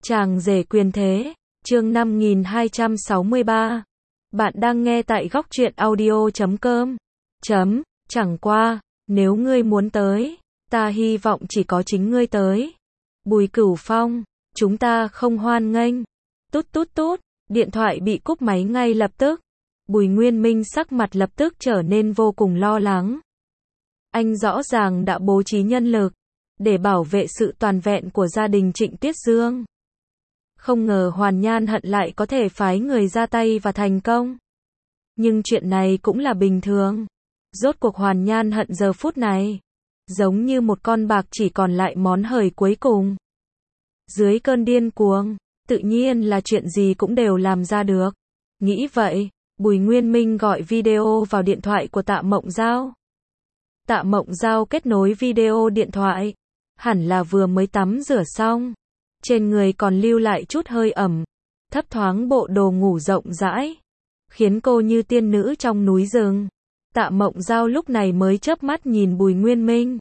Chàng rể quyền thế, chương 5263. Bạn đang nghe tại góc truyện audio.com. Chẳng qua, nếu ngươi muốn tới, ta hy vọng chỉ có chính ngươi tới. Bùi Cửu Phong, chúng ta không hoan nghênh. Tút tút tút, điện thoại bị cúp máy ngay lập tức. Bùi Nguyên Minh sắc mặt lập tức trở nên vô cùng lo lắng. Anh rõ ràng đã bố trí nhân lực để bảo vệ sự toàn vẹn của gia đình Trịnh Tuyết Dương. Không ngờ Hoàn Nhan Hận lại có thể phái người ra tay và thành công. Nhưng chuyện này cũng là bình thường. Rốt cuộc Hoàn Nhan Hận giờ phút này giống như một con bạc chỉ còn lại món hời cuối cùng. Dưới cơn điên cuồng, tự nhiên là chuyện gì cũng đều làm ra được. Nghĩ vậy, Bùi Nguyên Minh gọi video vào điện thoại của Tạ Mộng Giao. Tạ Mộng Giao kết nối video điện thoại. Hẳn là vừa mới tắm rửa xong. Trên người còn lưu lại chút hơi ẩm. Thấp thoáng bộ đồ ngủ rộng rãi. Khiến cô như tiên nữ trong núi rừng. Tạ Mộng Giao lúc này mới chớp mắt nhìn Bùi Nguyên Minh.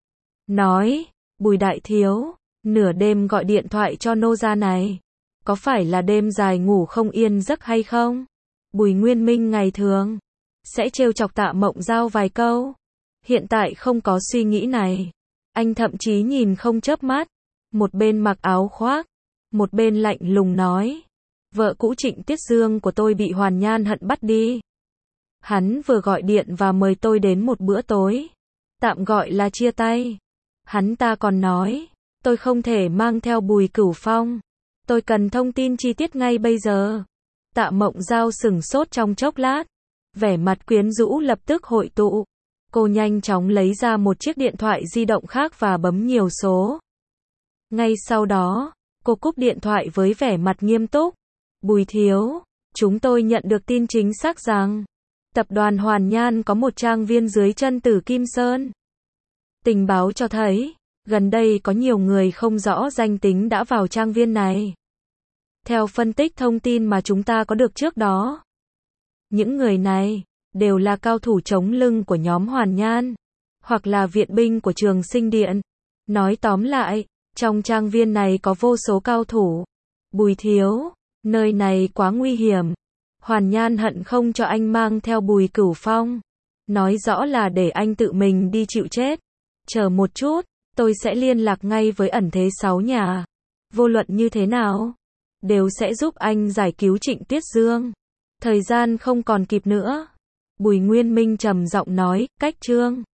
Nói, Bùi đại thiếu, nửa đêm gọi điện thoại cho nô gia này. Có phải là đêm dài ngủ không yên giấc hay không? Bùi Nguyên Minh ngày thường sẽ trêu chọc Tạ Mộng Giao vài câu. Hiện tại không có suy nghĩ này. Anh thậm chí nhìn không chớp mắt. Một bên mặc áo khoác, một bên lạnh lùng nói. Vợ cũ Trịnh Tuyết Dương của tôi bị Hoàn Nhan Hận bắt đi. Hắn vừa gọi điện và mời tôi đến một bữa tối. Tạm gọi là chia tay. Hắn ta còn nói, tôi không thể mang theo Bùi Cửu Phong. Tôi cần thông tin chi tiết ngay bây giờ. Tạ Mộng Giao sửng sốt trong chốc lát. Vẻ mặt quyến rũ lập tức hội tụ. Cô nhanh chóng lấy ra một chiếc điện thoại di động khác và bấm nhiều số. Ngay sau đó, cô cúp điện thoại với vẻ mặt nghiêm túc. Bùi thiếu, chúng tôi nhận được tin chính xác rằng tập đoàn Hoàn Nhan có một trang viên dưới chân Tử Kim Sơn. Tình báo cho thấy, gần đây có nhiều người không rõ danh tính đã vào trang viên này. Theo phân tích thông tin mà chúng ta có được trước đó, những người này đều là cao thủ chống lưng của nhóm Hoàn Nhan, hoặc là viện binh của Trường Sinh Điện. Nói tóm lại, trong trang viên này có vô số cao thủ. Bùi thiếu, nơi này quá nguy hiểm. Hoàn Nhan Hận không cho anh mang theo Bùi Cửu Phong. Nói rõ là để anh tự mình đi chịu chết. Chờ một chút, tôi sẽ liên lạc ngay với ẩn thế 6 nhà. Vô luận như thế nào, đều sẽ giúp anh giải cứu Trịnh Tuyết Dương. Thời gian không còn kịp nữa. Bùi Nguyên Minh trầm giọng nói, cách chương.